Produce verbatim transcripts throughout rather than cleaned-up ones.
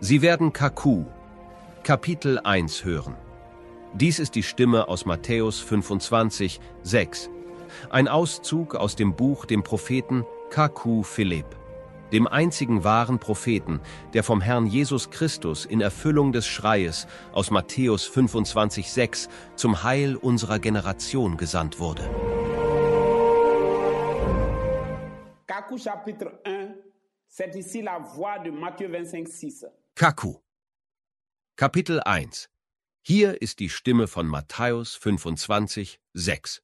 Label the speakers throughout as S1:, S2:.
S1: Sie werden Kaku, Kapitel eins hören. Dies ist die Stimme aus Matthäus fünfundzwanzig, sechs. Ein Auszug aus dem Buch dem Propheten Kaku Philipp, dem einzigen wahren Propheten, der vom Herrn Jesus Christus in Erfüllung des Schreies aus Matthäus fünfundzwanzig, sechs zum Heil unserer Generation gesandt wurde.
S2: Kaku chapitre eins, c'est ici la voix de Matthieu vingt-cinq, six.
S1: Kaku, Kapitel eins. Hier ist die Stimme von Matthäus fünfundzwanzig, sechs.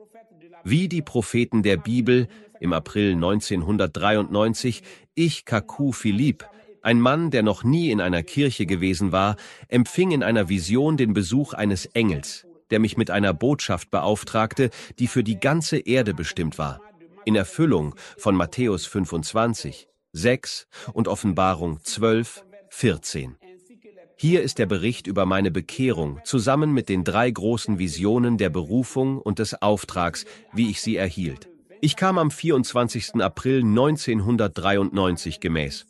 S1: Wie die Propheten der Bibel im April neunzehnhundertdreiundneunzig, ich, Kaku Philipp, ein Mann, der noch nie in einer Kirche gewesen war, empfing in einer Vision den Besuch eines Engels, der mich mit einer Botschaft beauftragte, die für die ganze Erde bestimmt war, in Erfüllung von Matthäus fünfundzwanzig, sechs und Offenbarung zwölf, vierzehn. Hier ist der Bericht über meine Bekehrung, zusammen mit den drei großen Visionen der Berufung und des Auftrags, wie ich sie erhielt. Ich kam am vierundzwanzigsten April neunzehnhundertdreiundneunzig gemäß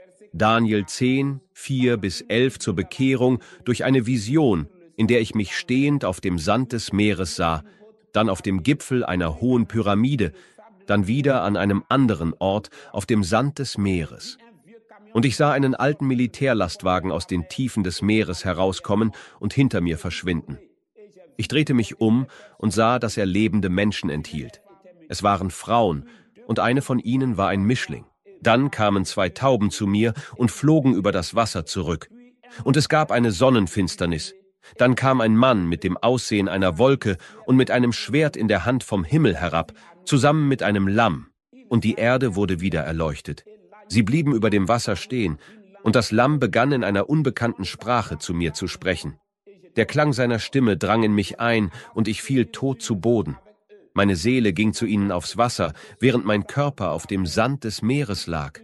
S1: Daniel zehn, vier bis elf zur Bekehrung durch eine Vision, in der ich mich stehend auf dem Sand des Meeres sah, dann auf dem Gipfel einer hohen Pyramide, dann wieder an einem anderen Ort auf dem Sand des Meeres. Und ich sah einen alten Militärlastwagen aus den Tiefen des Meeres herauskommen und hinter mir verschwinden. Ich drehte mich um und sah, dass er lebende Menschen enthielt. Es waren Frauen, und eine von ihnen war ein Mischling. Dann kamen zwei Tauben zu mir und flogen über das Wasser zurück. Und es gab eine Sonnenfinsternis. Dann kam ein Mann mit dem Aussehen einer Wolke und mit einem Schwert in der Hand vom Himmel herab, zusammen mit einem Lamm, und die Erde wurde wieder erleuchtet. Sie blieben über dem Wasser stehen, und das Lamm begann in einer unbekannten Sprache zu mir zu sprechen. Der Klang seiner Stimme drang in mich ein, und ich fiel tot zu Boden. Meine Seele ging zu ihnen aufs Wasser, während mein Körper auf dem Sand des Meeres lag.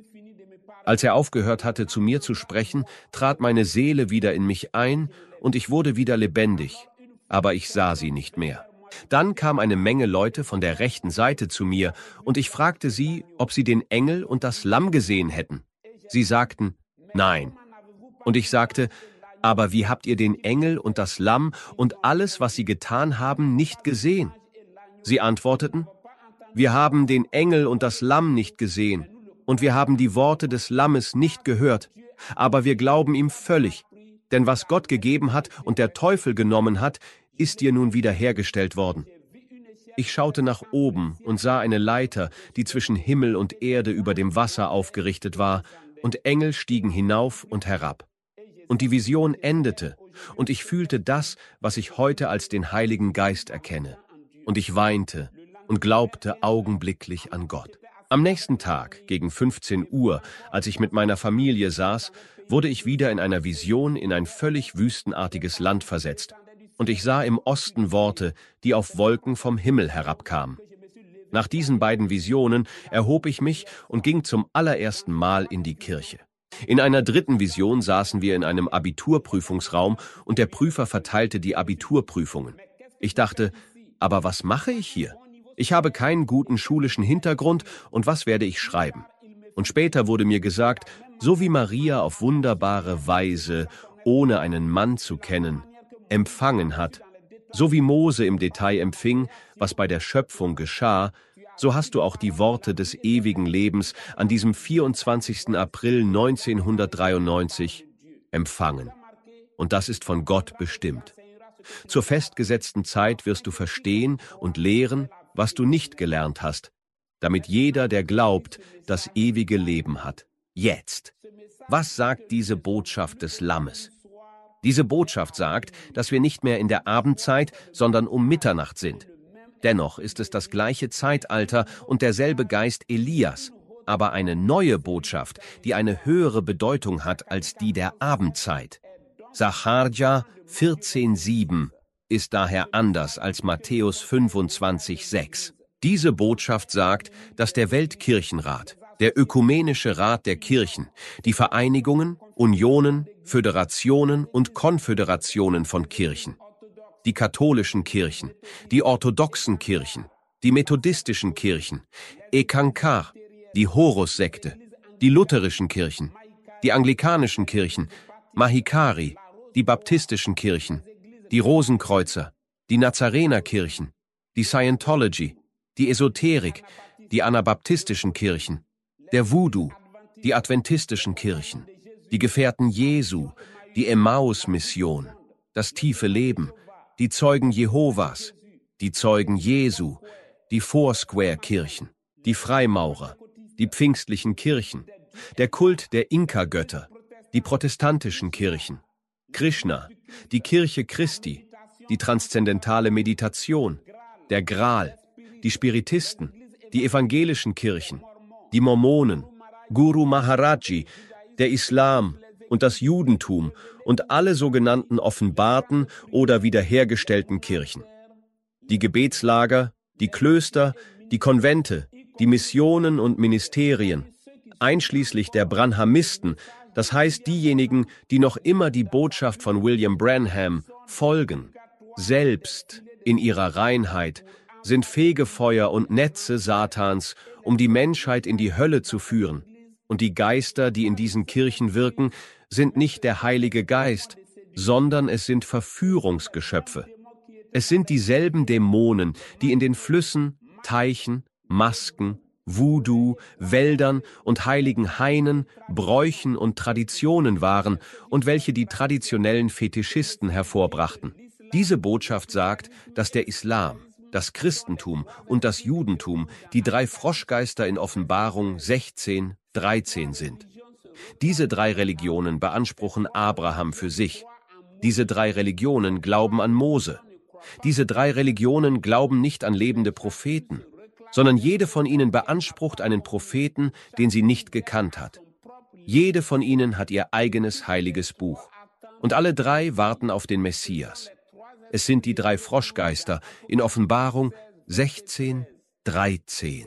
S1: Als er aufgehört hatte, zu mir zu sprechen, trat meine Seele wieder in mich ein, und ich wurde wieder lebendig, aber ich sah sie nicht mehr. Dann kam eine Menge Leute von der rechten Seite zu mir, und ich fragte sie, ob sie den Engel und das Lamm gesehen hätten. Sie sagten, nein. Und ich sagte, aber wie habt ihr den Engel und das Lamm und alles, was sie getan haben, nicht gesehen? Sie antworteten, wir haben den Engel und das Lamm nicht gesehen, und wir haben die Worte des Lammes nicht gehört, aber wir glauben ihm völlig, denn was Gott gegeben hat und der Teufel genommen hat, ist dir nun wiederhergestellt worden. Ich schaute nach oben und sah eine Leiter, die zwischen Himmel und Erde über dem Wasser aufgerichtet war, und Engel stiegen hinauf und herab. Und die Vision endete, und ich fühlte das, was ich heute als den Heiligen Geist erkenne. Und ich weinte und glaubte augenblicklich an Gott. Am nächsten Tag, gegen fünfzehn Uhr, als ich mit meiner Familie saß, wurde ich wieder in einer Vision in ein völlig wüstenartiges Land versetzt. Und ich sah im Osten Worte, die auf Wolken vom Himmel herabkamen. Nach diesen beiden Visionen erhob ich mich und ging zum allerersten Mal in die Kirche. In einer dritten Vision saßen wir in einem Abiturprüfungsraum und der Prüfer verteilte die Abiturprüfungen. Ich dachte, aber was mache ich hier? Ich habe keinen guten schulischen Hintergrund und was werde ich schreiben? Und später wurde mir gesagt, so wie Maria auf wunderbare Weise, ohne einen Mann zu kennen, empfangen hat, so wie Mose im Detail empfing, was bei der Schöpfung geschah, so hast du auch die Worte des ewigen Lebens an diesem vierundzwanzigsten April neunzehnhundertdreiundneunzig empfangen. Und das ist von Gott bestimmt. Zur festgesetzten Zeit wirst du verstehen und lehren, was du nicht gelernt hast, damit jeder, der glaubt, das ewige Leben hat. Jetzt. Was sagt diese Botschaft des Lammes? Diese Botschaft sagt, dass wir nicht mehr in der Abendzeit, sondern um Mitternacht sind. Dennoch ist es das gleiche Zeitalter und derselbe Geist Elias, aber eine neue Botschaft, die eine höhere Bedeutung hat als die der Abendzeit. Sacharja vierzehn, sieben ist daher anders als Matthäus fünfundzwanzig, sechs. Diese Botschaft sagt, dass der Weltkirchenrat, der Ökumenische Rat der Kirchen, die Vereinigungen, Unionen, Föderationen und Konföderationen von Kirchen, die katholischen Kirchen, die orthodoxen Kirchen, die methodistischen Kirchen, Ekankar, die Horus-Sekte, die lutherischen Kirchen, die anglikanischen Kirchen, Mahikari, die baptistischen Kirchen, die Rosenkreuzer, die Nazarenerkirchen, die Scientology, die Esoterik, die anabaptistischen Kirchen, der Voodoo, die adventistischen Kirchen, die Gefährten Jesu, die Emmaus-Mission, das tiefe Leben, die Zeugen Jehovas, die Zeugen Jesu, die Foursquare-Kirchen, die Freimaurer, die pfingstlichen Kirchen, der Kult der Inka-Götter, die protestantischen Kirchen, Krishna, die Kirche Christi, die transzendentale Meditation, der Gral, die Spiritisten, die evangelischen Kirchen, die Mormonen, Guru Maharaji, der Islam und das Judentum und alle sogenannten offenbarten oder wiederhergestellten Kirchen. Die Gebetslager, die Klöster, die Konvente, die Missionen und Ministerien, einschließlich der Branhamisten, das heißt diejenigen, die noch immer die Botschaft von William Branham folgen, selbst in ihrer Reinheit, sind Fegefeuer und Netze Satans, um die Menschheit in die Hölle zu führen. Und die Geister, die in diesen Kirchen wirken, sind nicht der Heilige Geist, sondern es sind Verführungsgeschöpfe. Es sind dieselben Dämonen, die in den Flüssen, Teichen, Masken, Voodoo, Wäldern und heiligen Hainen, Bräuchen und Traditionen waren und welche die traditionellen Fetischisten hervorbrachten. Diese Botschaft sagt, dass der Islam, das Christentum und das Judentum die drei Froschgeister in Offenbarung sechzehn, dreizehn sind. Diese drei Religionen beanspruchen Abraham für sich. Diese drei Religionen glauben an Mose. Diese drei Religionen glauben nicht an lebende Propheten, sondern jede von ihnen beansprucht einen Propheten, den sie nicht gekannt hat. Jede von ihnen hat ihr eigenes heiliges Buch. Und alle drei warten auf den Messias. Es sind die drei Froschgeister in Offenbarung sechzehn, dreizehn.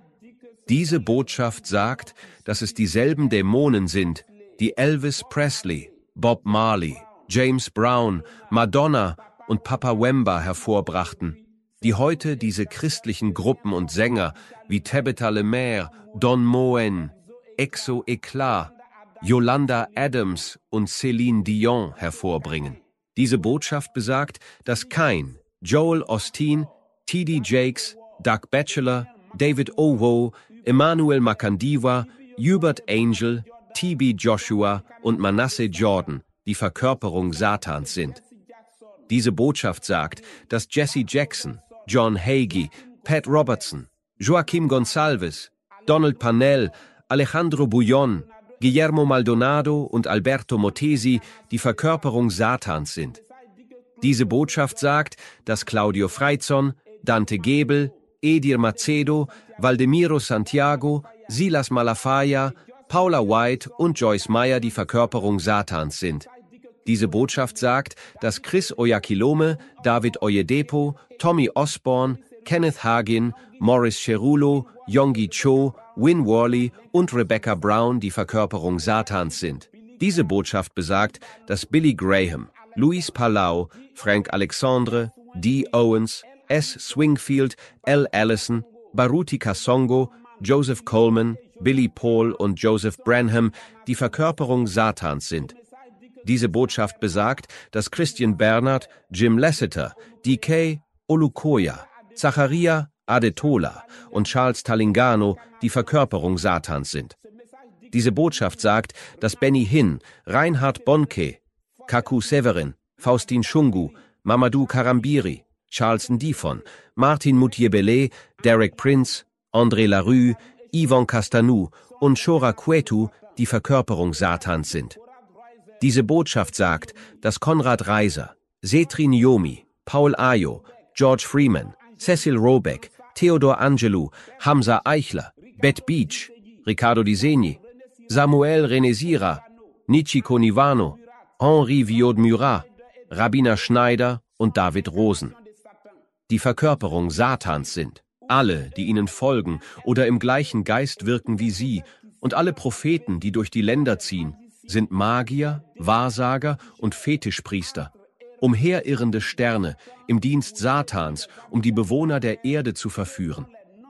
S1: Diese Botschaft sagt, dass es dieselben Dämonen sind, die Elvis Presley, Bob Marley, James Brown, Madonna und Papa Wemba hervorbrachten, die heute diese christlichen Gruppen und Sänger wie Tabitha Lemaire, Don Moen, Exo Eclat, Yolanda Adams und Céline Dion hervorbringen. Diese Botschaft besagt, dass kein Joel Osteen, T D Jakes, Doug Batchelor, David Owo, Emmanuel Makandiwa, Hubert Angel, T B Joshua und Manasseh Jordan die Verkörperung Satans sind. Diese Botschaft sagt, dass Jesse Jackson, John Hagee, Pat Robertson, Joaquim Gonsalves, Donald Parnell, Alejandro Bullón, Guillermo Maldonado und Alberto Motesi die Verkörperung Satans sind. Diese Botschaft sagt, dass Claudio Freizon, Dante Gebel, Edir Macedo, Valdemiro Santiago, Silas Malafaia, Paula White und Joyce Meyer die Verkörperung Satans sind. Diese Botschaft sagt, dass Chris Oyakhilome, David Oyedepo, Tommy Osborne, Kenneth Hagin, Morris Cerullo, Yonggi Cho, Win Worley und Rebecca Brown die Verkörperung Satans sind. Diese Botschaft besagt, dass Billy Graham, Luis Palau, Frank Alexandre, Dee Owens, S. Swingfield, L. Allison, Baruti Kasongo, Joseph Coleman, Billy Paul und Joseph Branham die Verkörperung Satans sind. Diese Botschaft besagt, dass Christian Bernard, Jim Lasseter, D K Olukoya, Zacharia Adetola und Charles Talingano die Verkörperung Satans sind. Diese Botschaft sagt, dass Benny Hinn, Reinhard Bonnke, Kaku Severin, Faustin Shungu, Mamadou Karambiri, Charles Ndifon, Martin Mutiebele, Derek Prince, André Larue, Yvon Castanou und Shora Kwetu die Verkörperung Satans sind. Diese Botschaft sagt, dass Konrad Reiser, Setri Nyomi, Paul Ayo, George Freeman, Cecil Robeck, Theodor Angelou, Hamza Eichler, Bette Beach, Riccardo Di Segni, Samuel Renesira, Nichiko Nivano, Henri Viaud-Murat, Rabbiner Schneider und David Rosen. Die Verkörperung Satans sind alle, die ihnen folgen oder im gleichen Geist wirken wie sie, und alle Propheten, die durch die Länder ziehen, sind Magier, Wahrsager und Fetischpriester, umherirrende Sterne im Dienst Satans, um die Bewohner der Erde zu verführen.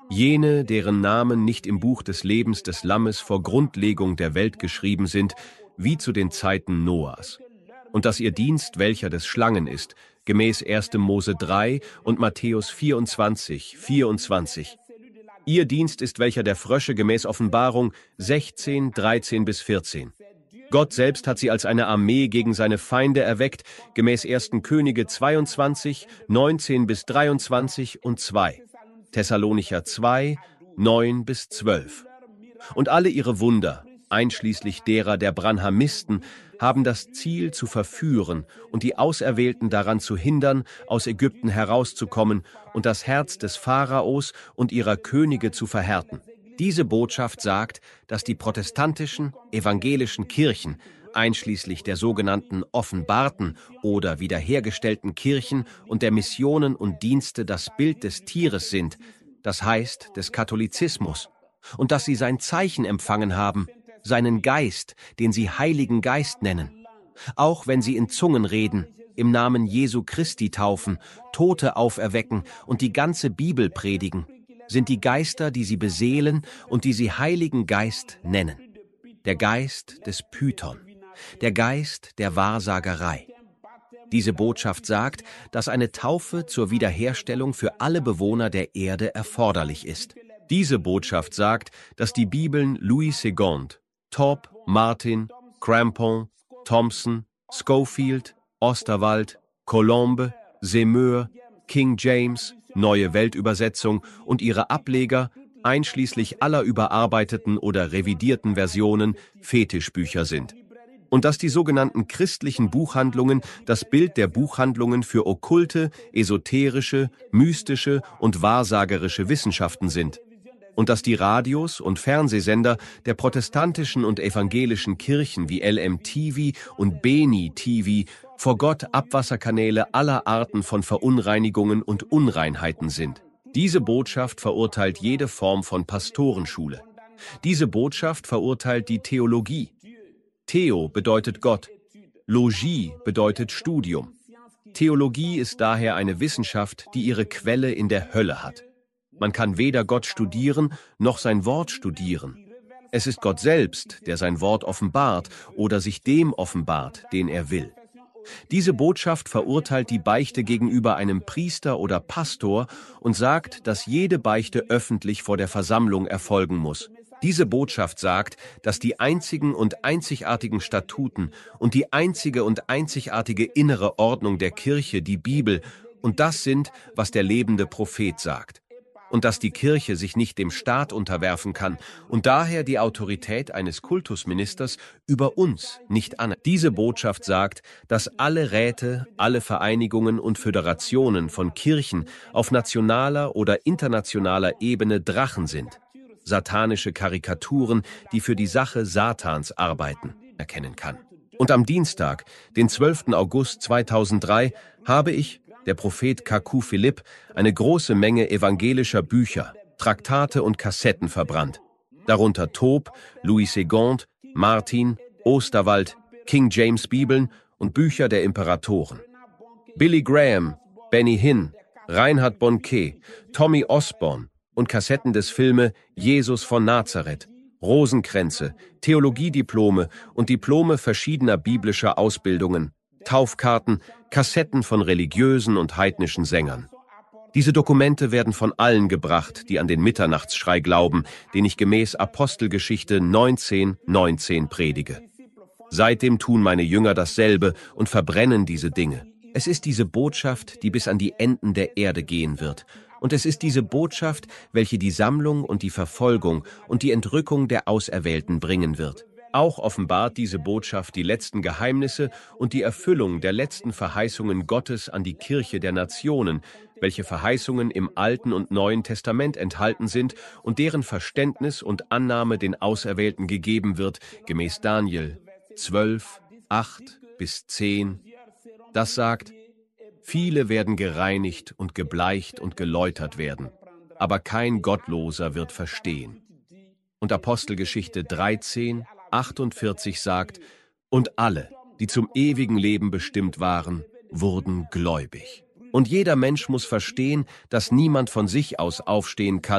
S1: jene, deren Namen nicht im Buch des Lebens des Lammes vor Grundlegung der Welt geschrieben sind, wie zu den Zeiten Noahs. Und dass ihr Dienst welcher des Schlangen ist, gemäß erster Mose drei und Matthäus vierundzwanzig, vierundzwanzig. Ihr Dienst ist welcher der Frösche gemäß Offenbarung sechzehn, dreizehn bis vierzehn. Gott selbst hat sie als eine Armee gegen seine Feinde erweckt, gemäß erster Könige zweiundzwanzig, neunzehn bis dreiundzwanzig und zwei. Thessalonicher zwei, neun bis zwölf. Und alle ihre Wunder, einschließlich derer der Branhamisten, haben das Ziel zu verführen und die Auserwählten daran zu hindern, aus Ägypten herauszukommen und das Herz des Pharaos und ihrer Könige zu verhärten. Diese Botschaft sagt, dass die protestantischen, evangelischen Kirchen, einschließlich der sogenannten offenbarten oder wiederhergestellten Kirchen und der Missionen und Dienste das Bild des Tieres sind, das heißt des Katholizismus, und dass sie sein Zeichen empfangen haben, seinen Geist, den sie Heiligen Geist nennen. Auch wenn sie in Zungen reden, im Namen Jesu Christi taufen, Tote auferwecken und die ganze Bibel predigen, sind die Geister, die sie beseelen und die sie Heiligen Geist nennen. Der Geist des Python, der Geist der Wahrsagerei. Diese Botschaft sagt, dass eine Taufe zur Wiederherstellung für alle Bewohner der Erde erforderlich ist. Diese Botschaft sagt, dass die Bibeln Louis Segond, Torp, Martin, Crampon, Thompson, Scofield, Osterwald, Colombe, Semeur, King James, Neue Weltübersetzung und ihre Ableger, einschließlich aller überarbeiteten oder revidierten Versionen, Fetischbücher sind. Und dass die sogenannten christlichen Buchhandlungen das Bild der Buchhandlungen für okkulte, esoterische, mystische und wahrsagerische Wissenschaften sind. Und dass die Radios und Fernsehsender der protestantischen und evangelischen Kirchen wie L M T V und Beni T V vor Gott Abwasserkanäle aller Arten von Verunreinigungen und Unreinheiten sind. Diese Botschaft verurteilt jede Form von Pastorenschule. Diese Botschaft verurteilt die Theologie. Theo bedeutet Gott. Logie bedeutet Studium. Theologie ist daher eine Wissenschaft, die ihre Quelle in der Hölle hat. Man kann weder Gott studieren, noch sein Wort studieren. Es ist Gott selbst, der sein Wort offenbart oder sich dem offenbart, den er will. Diese Botschaft verurteilt die Beichte gegenüber einem Priester oder Pastor und sagt, dass jede Beichte öffentlich vor der Versammlung erfolgen muss. Diese Botschaft sagt, dass die einzigen und einzigartigen Statuten und die einzige und einzigartige innere Ordnung der Kirche die Bibel und das sind, was der lebende Prophet sagt. Und dass die Kirche sich nicht dem Staat unterwerfen kann und daher die Autorität eines Kultusministers über uns nicht an. Diese Botschaft sagt, dass alle Räte, alle Vereinigungen und Föderationen von Kirchen auf nationaler oder internationaler Ebene Drachen sind, satanische Karikaturen, die für die Sache Satans arbeiten, erkennen kann. Und am Dienstag, den zwölften August zweitausenddrei, habe ich, der Prophet Kaku Philipp, eine große Menge evangelischer Bücher, Traktate und Kassetten verbrannt. Darunter Tob, Louis Segond, Martin, Osterwald, King James Bibeln und Bücher der Imperatoren. Billy Graham, Benny Hinn, Reinhard Bonnke, Tommy Osborne und Kassetten des Filmes Jesus von Nazareth, Rosenkränze, Theologiediplome und Diplome verschiedener biblischer Ausbildungen, Taufkarten, Kassetten von religiösen und heidnischen Sängern. Diese Dokumente werden von allen gebracht, die an den Mitternachtsschrei glauben, den ich gemäß Apostelgeschichte neunzehn, neunzehn predige. Seitdem tun meine Jünger dasselbe und verbrennen diese Dinge. Es ist diese Botschaft, die bis an die Enden der Erde gehen wird. Und es ist diese Botschaft, welche die Sammlung und die Verfolgung und die Entrückung der Auserwählten bringen wird. Auch offenbart diese Botschaft die letzten Geheimnisse und die Erfüllung der letzten Verheißungen Gottes an die Kirche der Nationen, welche Verheißungen im Alten und Neuen Testament enthalten sind und deren Verständnis und Annahme den Auserwählten gegeben wird, gemäß Daniel zwölf, acht bis zehn. Das sagt, viele werden gereinigt und gebleicht und geläutert werden, aber kein Gottloser wird verstehen. Und Apostelgeschichte dreizehn, achtundvierzig sagt, und alle, die zum ewigen Leben bestimmt waren, wurden gläubig. Und jeder Mensch muss verstehen, dass niemand von sich aus aufstehen kann,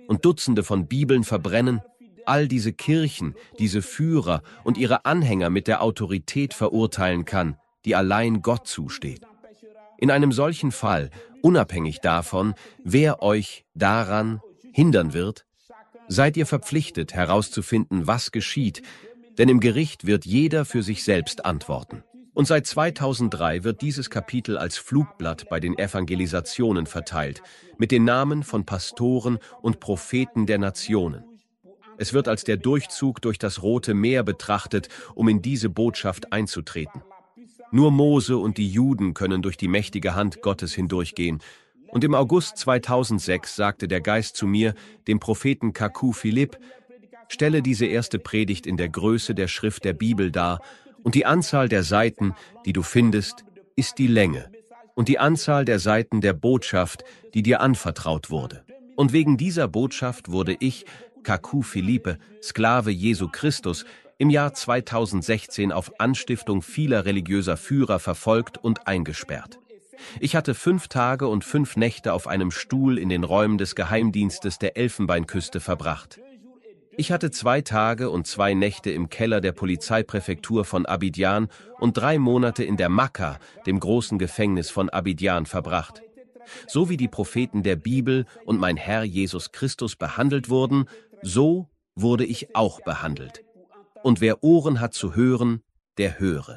S1: und Dutzende von Bibeln verbrennen, all diese Kirchen, diese Führer und ihre Anhänger mit der Autorität verurteilen kann, die allein Gott zusteht. In einem solchen Fall, unabhängig davon, wer euch daran hindern wird, seid ihr verpflichtet, herauszufinden, was geschieht, denn im Gericht wird jeder für sich selbst antworten. Und seit zweitausenddrei wird dieses Kapitel als Flugblatt bei den Evangelisationen verteilt, mit den Namen von Pastoren und Propheten der Nationen. Es wird als der Durchzug durch das Rote Meer betrachtet, um in diese Botschaft einzutreten. Nur Mose und die Juden können durch die mächtige Hand Gottes hindurchgehen. Und im August zweitausendsechs sagte der Geist zu mir, dem Propheten Kaku Philipp, stelle diese erste Predigt in der Größe der Schrift der Bibel dar, und die Anzahl der Seiten, die du findest, ist die Länge, und die Anzahl der Seiten der Botschaft, die dir anvertraut wurde. Und wegen dieser Botschaft wurde ich, Kaku Philippe, Sklave Jesu Christus, im Jahr zweitausendsechzehn auf Anstiftung vieler religiöser Führer verfolgt und eingesperrt. Ich hatte fünf Tage und fünf Nächte auf einem Stuhl in den Räumen des Geheimdienstes der Elfenbeinküste verbracht. Ich hatte zwei Tage und zwei Nächte im Keller der Polizeipräfektur von Abidjan und drei Monate in der Makka, dem großen Gefängnis von Abidjan, verbracht. So wie die Propheten der Bibel und mein Herr Jesus Christus behandelt wurden, so wurde ich auch behandelt. Und wer Ohren hat zu hören, der höre.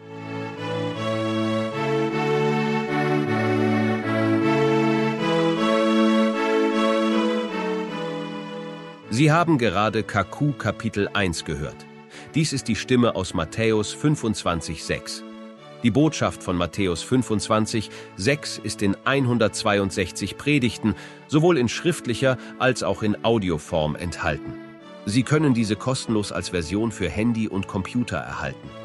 S1: Sie haben gerade Kaku Kapitel eins gehört. Dies ist die Stimme aus Matthäus fünfundzwanzig sechs. Die Botschaft von Matthäus fünfundzwanzig sechs ist in hundertzweiundsechzig Predigten, sowohl in schriftlicher als auch in Audioform enthalten. Sie können diese kostenlos als Version für Handy und Computer erhalten.